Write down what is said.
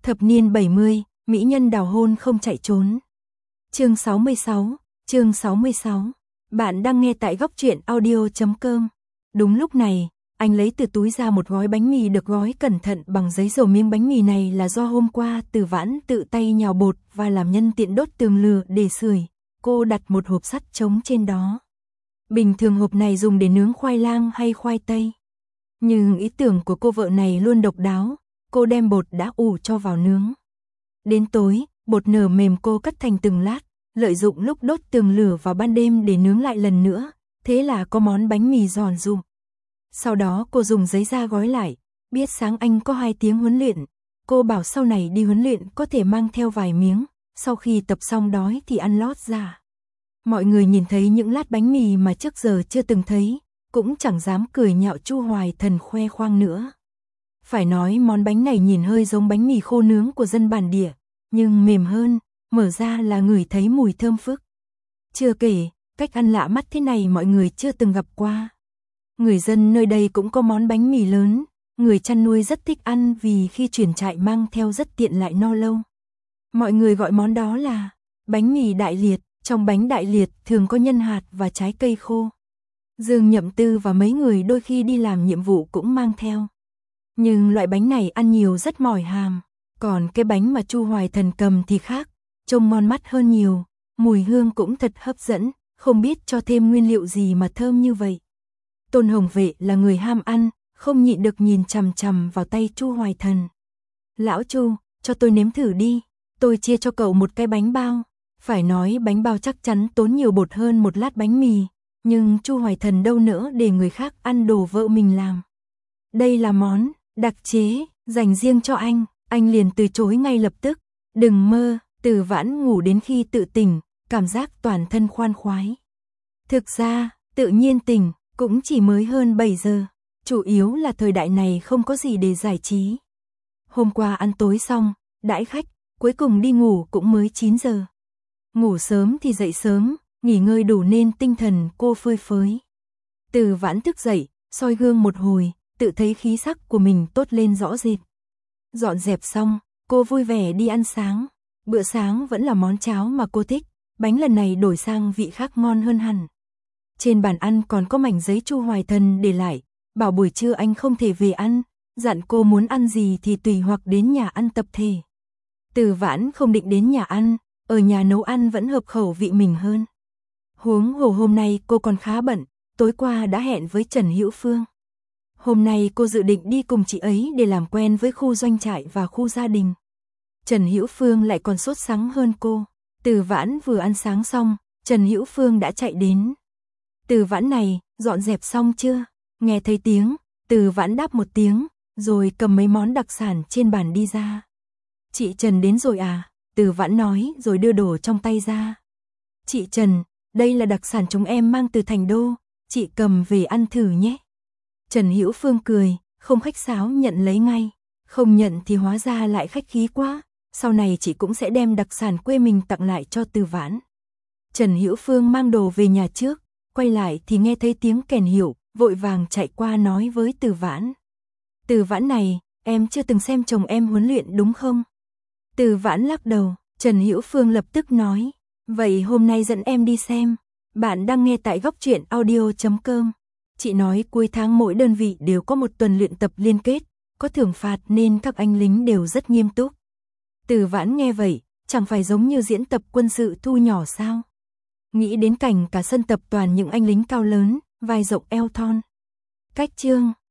Thập niên 70, mỹ nhân đào hôn không chạy trốn. Chương 66. Bạn đang nghe tại góc truyện audio.com. Đúng lúc này, anh lấy từ túi ra một gói bánh mì được gói cẩn thận bằng giấy dầu. Miếng bánh mì này là do hôm qua Từ Vãn tự tay nhào bột và làm nhân tiện đốt tường lửa để sưởi. Cô đặt một hộp sắt trống trên đó. Bình thường hộp này dùng để nướng khoai lang hay khoai tây. Nhưng ý tưởng của cô vợ này luôn độc đáo. Cô đem bột đã ủ cho vào nướng. Đến tối, bột nở mềm cô cắt thành từng lát, lợi dụng lúc đốt tường lửa vào ban đêm để nướng lại lần nữa, thế là có món bánh mì giòn rụm. Sau đó cô dùng giấy da gói lại, biết sáng anh có 2 tiếng huấn luyện, cô bảo sau này đi huấn luyện có thể mang theo vài miếng, sau khi tập xong đói thì ăn lót ra. Mọi người nhìn thấy những lát bánh mì mà trước giờ chưa từng thấy, cũng chẳng dám cười nhạo Chu Hoài Thần khoe khoang nữa. Phải nói món bánh này nhìn hơi giống bánh mì khô nướng của dân bản địa, nhưng mềm hơn, mở ra là ngửi thấy mùi thơm phức. Chưa kể, cách ăn lạ mắt thế này mọi người chưa từng gặp qua. Người dân nơi đây cũng có món bánh mì lớn, người chăn nuôi rất thích ăn vì khi chuyển trại mang theo rất tiện lại no lâu. Mọi người gọi món đó là bánh mì đại liệt, trong bánh đại liệt thường có nhân hạt và trái cây khô. Dương Nhậm Tư và mấy người đôi khi đi làm nhiệm vụ cũng mang theo. Nhưng loại bánh này ăn nhiều rất mỏi hàm, còn cái bánh mà Chu Hoài Thần cầm thì khác, trông ngon mắt hơn nhiều, mùi hương cũng thật hấp dẫn, không biết cho thêm nguyên liệu gì mà thơm như vậy. Tôn Hồng Vệ là người ham ăn, không nhịn được nhìn chằm chằm vào tay Chu Hoài Thần. Lão Chu, cho tôi nếm thử đi, tôi chia cho cậu một cái bánh bao. Phải nói bánh bao chắc chắn tốn nhiều bột hơn một lát bánh mì, nhưng Chu Hoài Thần đâu nỡ để người khác ăn đồ vợ mình làm. Đây là món đặc chế, dành riêng cho anh liền từ chối ngay lập tức. Đừng mơ, Từ Vãn ngủ đến khi tự tỉnh, cảm giác toàn thân khoan khoái. Thực ra, tự nhiên tỉnh, cũng chỉ mới hơn 7 giờ, chủ yếu là thời đại này không có gì để giải trí. Hôm qua ăn tối xong, đãi khách, cuối cùng đi ngủ cũng mới 9 giờ. Ngủ sớm thì dậy sớm, nghỉ ngơi đủ nên tinh thần cô phơi phới. Từ Vãn thức dậy, soi gương một hồi, tự thấy khí sắc của mình tốt lên rõ rệt. Dọn dẹp xong, cô vui vẻ đi ăn sáng. Bữa sáng vẫn là món cháo mà cô thích, bánh lần này đổi sang vị khác ngon hơn hẳn. Trên bàn ăn còn có mảnh giấy Chu Hoài Thần để lại, bảo buổi trưa anh không thể về ăn, dặn cô muốn ăn gì thì tùy hoặc đến nhà ăn tập thể. Từ Vãn không định đến nhà ăn, ở nhà nấu ăn vẫn hợp khẩu vị mình hơn. Huống hồ hôm nay cô còn khá bận, tối qua đã hẹn với Trần Hữu Phương. Hôm nay cô dự định đi cùng chị ấy để làm quen với khu doanh trại và khu gia đình. Trần Hữu Phương lại còn sốt sắng hơn cô. Từ Vãn vừa ăn sáng xong, Trần Hữu Phương đã chạy đến. Từ Vãn này, dọn dẹp xong chưa? Nghe thấy tiếng, Từ Vãn đáp một tiếng, rồi cầm mấy món đặc sản trên bàn đi ra. Chị Trần đến rồi à? Từ Vãn nói rồi đưa đồ trong tay ra. Chị Trần, đây là đặc sản chúng em mang từ thành đô, chị cầm về ăn thử nhé. Trần Hữu Phương cười, không khách sáo nhận lấy ngay. Không nhận thì hóa ra lại khách khí quá, sau này chị cũng sẽ đem đặc sản quê mình tặng lại cho Từ Vãn. Trần Hữu Phương mang đồ về nhà trước, quay lại thì nghe thấy tiếng kèn hiệu, vội vàng chạy qua nói với Từ Vãn. Từ Vãn này, em chưa từng xem chồng em huấn luyện đúng không? Từ Vãn lắc đầu, Trần Hữu Phương lập tức nói, vậy hôm nay dẫn em đi xem. Bạn đang nghe tại góc truyện audio.com. Chị nói cuối tháng mỗi đơn vị đều có một tuần luyện tập liên kết, có thưởng phạt nên các anh lính đều rất nghiêm túc. Từ Vãn nghe vậy, chẳng phải giống như diễn tập quân sự thu nhỏ sao? Nghĩ đến cảnh cả sân tập toàn những anh lính cao lớn, vai rộng eo thon. Cách chương